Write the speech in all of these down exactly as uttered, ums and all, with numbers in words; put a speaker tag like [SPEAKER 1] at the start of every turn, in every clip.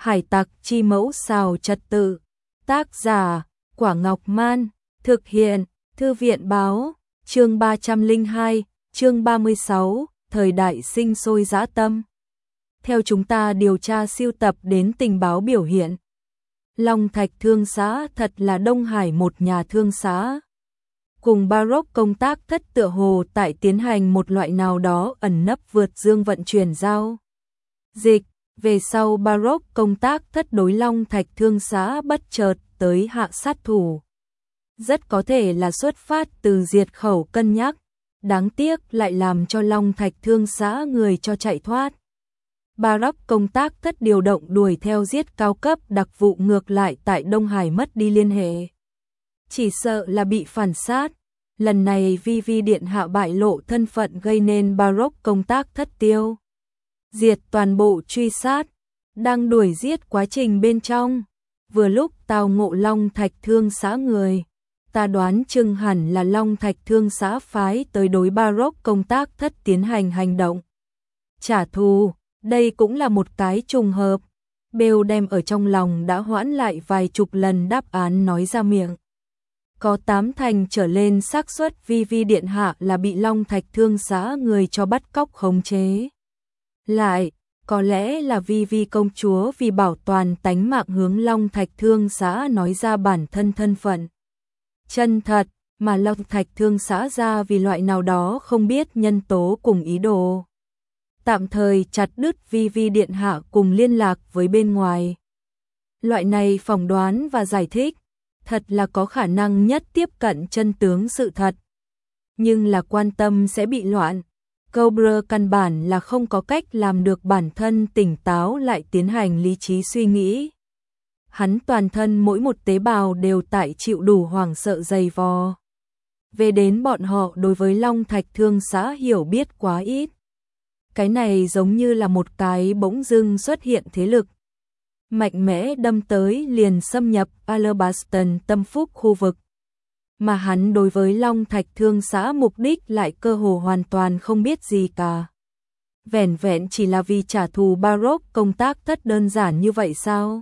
[SPEAKER 1] Hải tặc chi mẫu xào trật tự. Tác giả, Quả Ngọc Man. Thực hiện, Thư viện Báo. Chương ba trăm lẻ hai, chương ba mươi sáu, thời đại sinh sôi dã tâm. Theo chúng ta điều tra siêu tập đến tình báo biểu hiện, Long Thạch Thương xã thật là Đông Hải một nhà thương xã. Cùng Baroque công tác thất tựa hồ tại tiến hành một loại nào đó ẩn nấp vượt dương vận chuyển giao dịch. Về sau Baroque công tác thất đối Long Thạch Thương xã bất chợt tới hạ sát thủ. Rất có thể là xuất phát từ diệt khẩu cân nhắc, đáng tiếc lại làm cho Long Thạch Thương xã người cho chạy thoát. Baroque công tác thất điều động đuổi theo giết cao cấp đặc vụ ngược lại tại Đông Hải mất đi liên hệ. Chỉ sợ là bị phản sát. Lần này Vi Vi điện hạ bại lộ thân phận gây nên Baroque công tác thất tiêu diệt toàn bộ truy sát, đang đuổi giết quá trình bên trong. Vừa lúc tao ngộ Long Thạch Thương xã người, ta đoán chừng hẳn là Long Thạch Thương xã phái tới đối Baroque công tác thất tiến hành hành động trả thù. Đây cũng là một cái trùng hợp. Bêu đem ở trong lòng đã hoãn lại vài chục lần đáp án nói ra miệng. Có tám thành trở lên xác suất Vi Vi điện hạ là bị Long Thạch Thương xã người cho bắt cóc khống chế. Lại, có lẽ là Vi Vi công chúa vì bảo toàn tánh mạng hướng Long Thạch Thương xã nói ra bản thân thân phận chân thật, mà Long Thạch Thương xã ra vì loại nào đó không biết nhân tố cùng ý đồ. Tạm thời chặt đứt Vi Vi điện hạ cùng liên lạc với bên ngoài. Loại này phỏng đoán và giải thích, thật là có khả năng nhất tiếp cận chân tướng sự thật. Nhưng là quan tâm sẽ bị loạn. Cobra căn bản là không có cách làm được bản thân tỉnh táo lại tiến hành lý trí suy nghĩ. Hắn toàn thân mỗi một tế bào đều tại chịu đủ hoảng sợ dày vò. Về đến bọn họ đối với Long Thạch Thương xã hiểu biết quá ít. Cái này giống như là một cái bỗng dưng xuất hiện thế lực mạnh mẽ đâm tới liền xâm nhập Alabaston tâm phúc khu vực. Mà hắn đối với Long Thạch Thương xã mục đích lại cơ hồ hoàn toàn không biết gì cả. Vẻn vẹn chỉ là vì trả thù Baroque công tác thất đơn giản như vậy sao?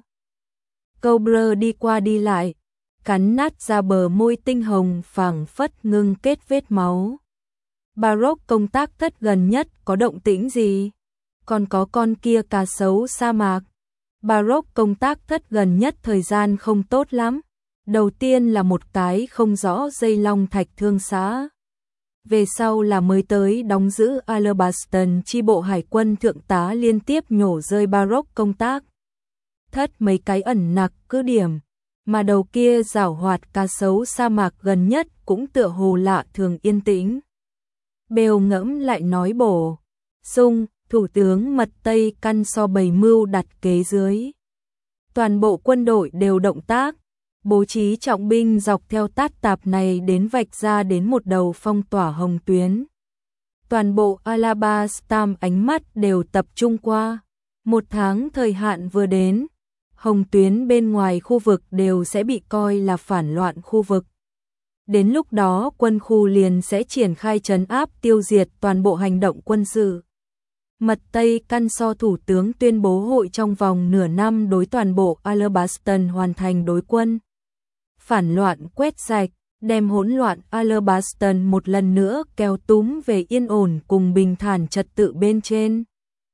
[SPEAKER 1] Cobra đi qua đi lại, cắn nát ra bờ môi tinh hồng phảng phất ngưng kết vết máu. Baroque công tác thất gần nhất có động tĩnh gì? Còn có con kia cá sấu sa mạc. Baroque công tác thất gần nhất thời gian không tốt lắm. Đầu tiên là một cái không rõ dây Long Thạch Thương xã. Về sau là mới tới đóng giữ Alabaston chi bộ hải quân thượng tá liên tiếp nhổ rơi Baroque công tác thất mấy cái ẩn nặc cứ điểm. Mà đầu kia giảo hoạt cá sấu sa mạc gần nhất cũng tựa hồ lạ thường yên tĩnh. Bêu ngẫm lại nói bổ sung, thủ tướng mật Tây căn so bày mưu đặt kế dưới. Toàn bộ quân đội đều động tác, bố trí trọng binh dọc theo tát tạp này đến vạch ra đến một đầu phong tỏa hồng tuyến. Toàn bộ Alabastam ánh mắt đều tập trung qua. Một tháng thời hạn vừa đến, hồng tuyến bên ngoài khu vực đều sẽ bị coi là phản loạn khu vực. Đến lúc đó quân khu liền sẽ triển khai trấn áp tiêu diệt toàn bộ hành động quân sự. Mật Tây căn so thủ tướng tuyên bố hội trong vòng nửa năm đối toàn bộ Alabaston hoàn thành đối quân phản loạn quét sạch, đem hỗn loạn Alabaston một lần nữa kéo túm về yên ổn cùng bình thản trật tự bên trên.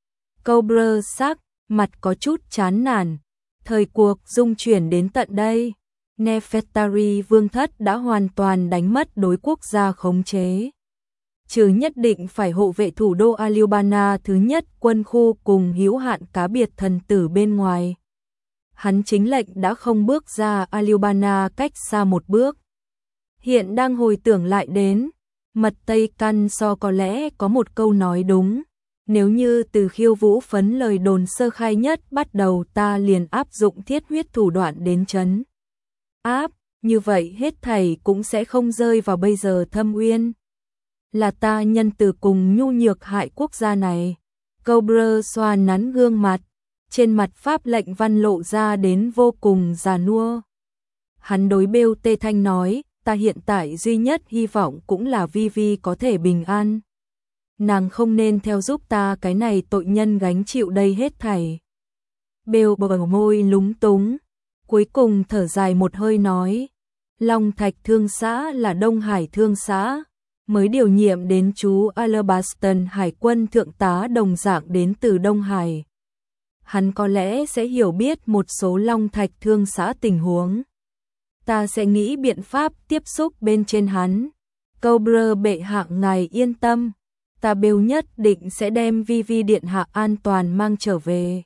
[SPEAKER 1] Cobra sắc mặt có chút chán nản. Thời cuộc dung chuyển đến tận đây, Nefertari vương thất đã hoàn toàn đánh mất đối quốc gia khống chế. Trừ nhất định phải hộ vệ thủ đô Aliubana thứ nhất quân khu cùng hữu hạn cá biệt thần tử bên ngoài. Hắn chính lệnh đã không bước ra Aliubana cách xa một bước. Hiện đang hồi tưởng lại đến, mật Tây căn so có lẽ có một câu nói đúng. Nếu như từ khiêu vũ phấn lời đồn sơ khai nhất bắt đầu ta liền áp dụng thiết huyết thủ đoạn đến trấn áp, như vậy hết thảy cũng sẽ không rơi vào bây giờ thâm uyên. Là ta nhân từ cùng nhu nhược hại quốc gia này. Cobra xoa nắn gương mặt, trên mặt pháp lệnh văn lộ ra đến vô cùng già nua. Hắn đối Bêu Tê Thanh nói, ta hiện tại duy nhất hy vọng cũng là Vi Vi có thể bình an. Nàng không nên theo giúp ta cái này tội nhân gánh chịu đây hết thảy. Bêu bờ môi lúng túng, cuối cùng thở dài một hơi nói, Long Thạch Thương xã là Đông Hải Thương xã, mới điều nhiệm đến chú Alabaston Hải quân thượng tá đồng dạng đến từ Đông Hải. Hắn có lẽ sẽ hiểu biết một số Long Thạch Thương xã tình huống. Ta sẽ nghĩ biện pháp tiếp xúc bên trên hắn. Cobra bệ hạ ngài yên tâm, ta Bêu nhất định sẽ đem Vi Vi điện hạ an toàn mang trở về.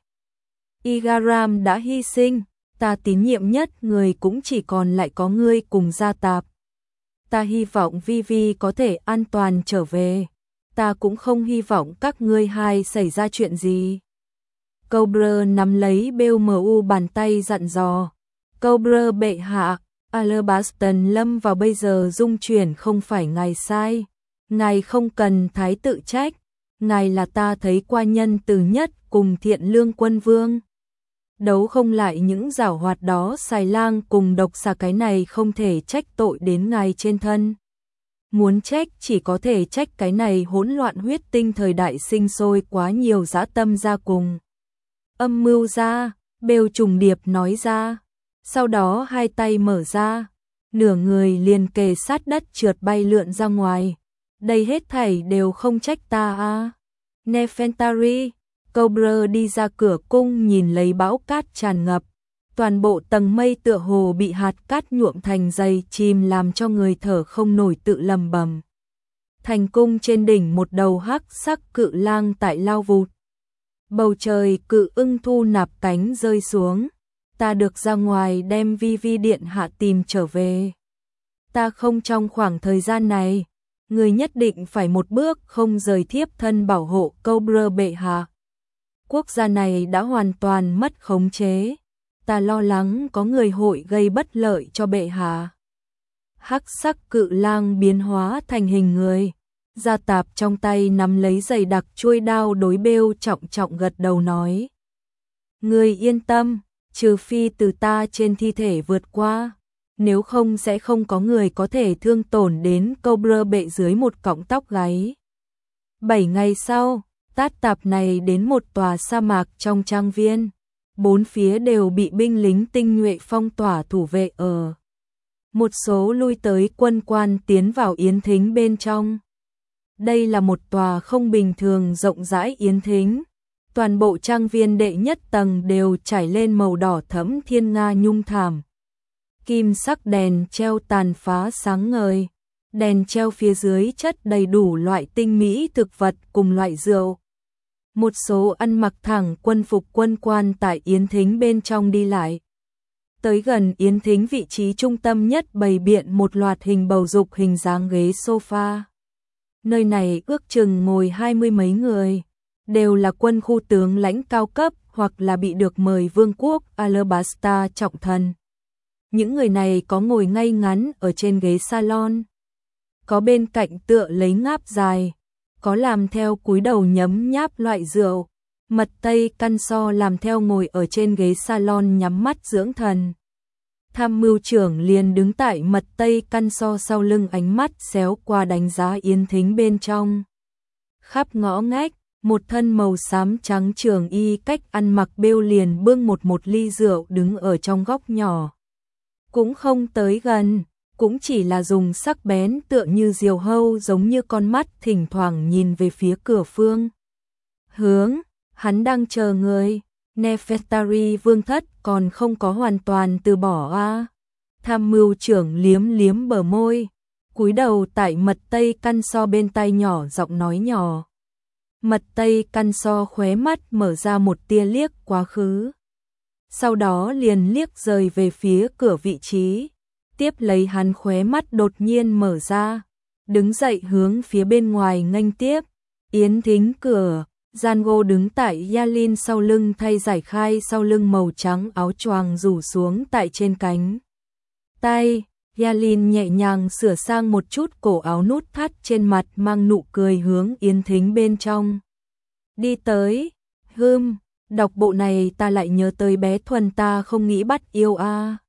[SPEAKER 1] Igaram đã hy sinh, ta tín nhiệm nhất người cũng chỉ còn lại có ngươi cùng Gia Tạp. Ta hy vọng Vi Vi có thể an toàn trở về, ta cũng không hy vọng các ngươi hai xảy ra chuyện gì. Cobra nắm lấy Bêu mu bàn tay dặn dò, Cobra bệ hạ, Alabaston lâm vào bây giờ dung chuyển không phải ngài sai, ngài không cần thái tự trách, ngài là ta thấy qua nhân từ nhất cùng thiện lương quân vương. Đấu không lại những giảo hoạt đó xài lang cùng độc xà, cái này không thể trách tội đến ngài trên thân. Muốn trách chỉ có thể trách cái này hỗn loạn huyết tinh thời đại sinh sôi quá nhiều dã tâm ra cùng. Âm mưu ra, Bêu trùng điệp nói ra, sau đó hai tay mở ra, nửa người liền kề sát đất trượt bay lượn ra ngoài. Đây hết thảy đều không trách ta à. Nefertari, Cobra đi ra cửa cung nhìn lấy bão cát tràn ngập, toàn bộ tầng mây tựa hồ bị hạt cát nhuộm thành dày chìm làm cho người thở không nổi tự lầm bầm. Thành cung trên đỉnh một đầu hắc sắc cự lang tại lao vụt. Bầu trời cự ưng thu nạp cánh rơi xuống, ta được ra ngoài đem Vi Vi điện hạ tìm trở về. Ta không trong khoảng thời gian này, người nhất định phải một bước không rời thiếp thân bảo hộ Cobra bệ hạ. Quốc gia này đã hoàn toàn mất khống chế, ta lo lắng có người hội gây bất lợi cho bệ hạ. Hắc sắc cự lang biến hóa thành hình người, Gia Tạp trong tay nắm lấy dày đặc chuôi đao đối Bêu trọng trọng gật đầu nói. Người yên tâm, trừ phi từ ta trên thi thể vượt qua, nếu không sẽ không có người có thể thương tổn đến Cobra bệ dưới một cọng tóc gáy. Bảy ngày sau, Tát Tạp này đến một tòa sa mạc trong trang viên, bốn phía đều bị binh lính tinh nhuệ phong tỏa thủ vệ ở. Một số lui tới quân quan tiến vào yến thính bên trong. Đây là một tòa không bình thường rộng rãi yến thính. Toàn bộ trang viên đệ nhất tầng đều trải lên màu đỏ thẫm thiên nga nhung thảm. Kim sắc đèn treo tàn phá sáng ngời. Đèn treo phía dưới chất đầy đủ loại tinh mỹ thực vật cùng loại rượu. Một số ăn mặc thẳng quân phục quân quan tại yến thính bên trong đi lại. Tới gần yến thính vị trí trung tâm nhất bày biện một loạt hình bầu dục hình dáng ghế sofa. Nơi này ước chừng ngồi hai mươi mấy người, đều là quân khu tướng lãnh cao cấp hoặc là bị được mời vương quốc Alabasta trọng thần. Những người này có ngồi ngay ngắn ở trên ghế salon, có bên cạnh tựa lấy ngáp dài, có làm theo cúi đầu nhấm nháp loại rượu, mật tây căn so làm theo ngồi ở trên ghế salon nhắm mắt dưỡng thần. Tham mưu trưởng liền đứng tại mật tây căn so sau lưng, ánh mắt xéo qua đánh giá yến thính bên trong. Khắp ngõ ngách, một thân màu xám trắng trường y cách ăn mặc Bêu liền bưng một một ly rượu đứng ở trong góc nhỏ. Cũng không tới gần, cũng chỉ là dùng sắc bén tựa như diều hâu giống như con mắt thỉnh thoảng nhìn về phía cửa phương. Hướng, hắn đang chờ người. Nefertari vương thất còn không có hoàn toàn từ bỏ a. Tham mưu trưởng liếm liếm bờ môi, cúi đầu tại mật tây căn so bên tai nhỏ giọng nói nhỏ. Mật tây căn so khóe mắt mở ra một tia liếc quá khứ. Sau đó liền liếc rời về phía cửa vị trí. Tiếp lấy hắn khóe mắt đột nhiên mở ra, đứng dậy hướng phía bên ngoài nghênh tiếp. Yến thính cửa, Django đứng tại Yalin sau lưng thay giải khai sau lưng màu trắng áo choàng rủ xuống tại trên cánh tay. Yalin nhẹ nhàng sửa sang một chút cổ áo nút thắt trên mặt, mang nụ cười hướng yến thính bên trong đi tới. Hừm, đọc bộ này ta lại nhớ tới bé Thuần, ta không nghĩ bắt yêu a.